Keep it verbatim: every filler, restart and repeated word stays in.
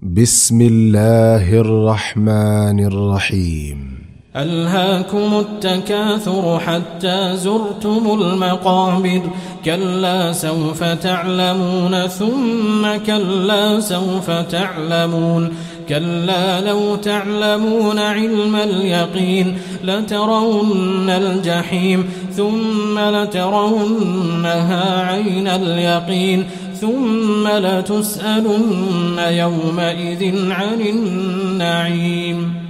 بسم الله الرحمن الرحيم. ألهاكم التكاثر حتى زرتم المقابر كلا سوف تعلمون ثم كلا سوف تعلمون كلا لو تعلمون علم اليقين لترون الجحيم ثم لترونها عين اليقين ثم لتسألن يومئذ عن النعيم.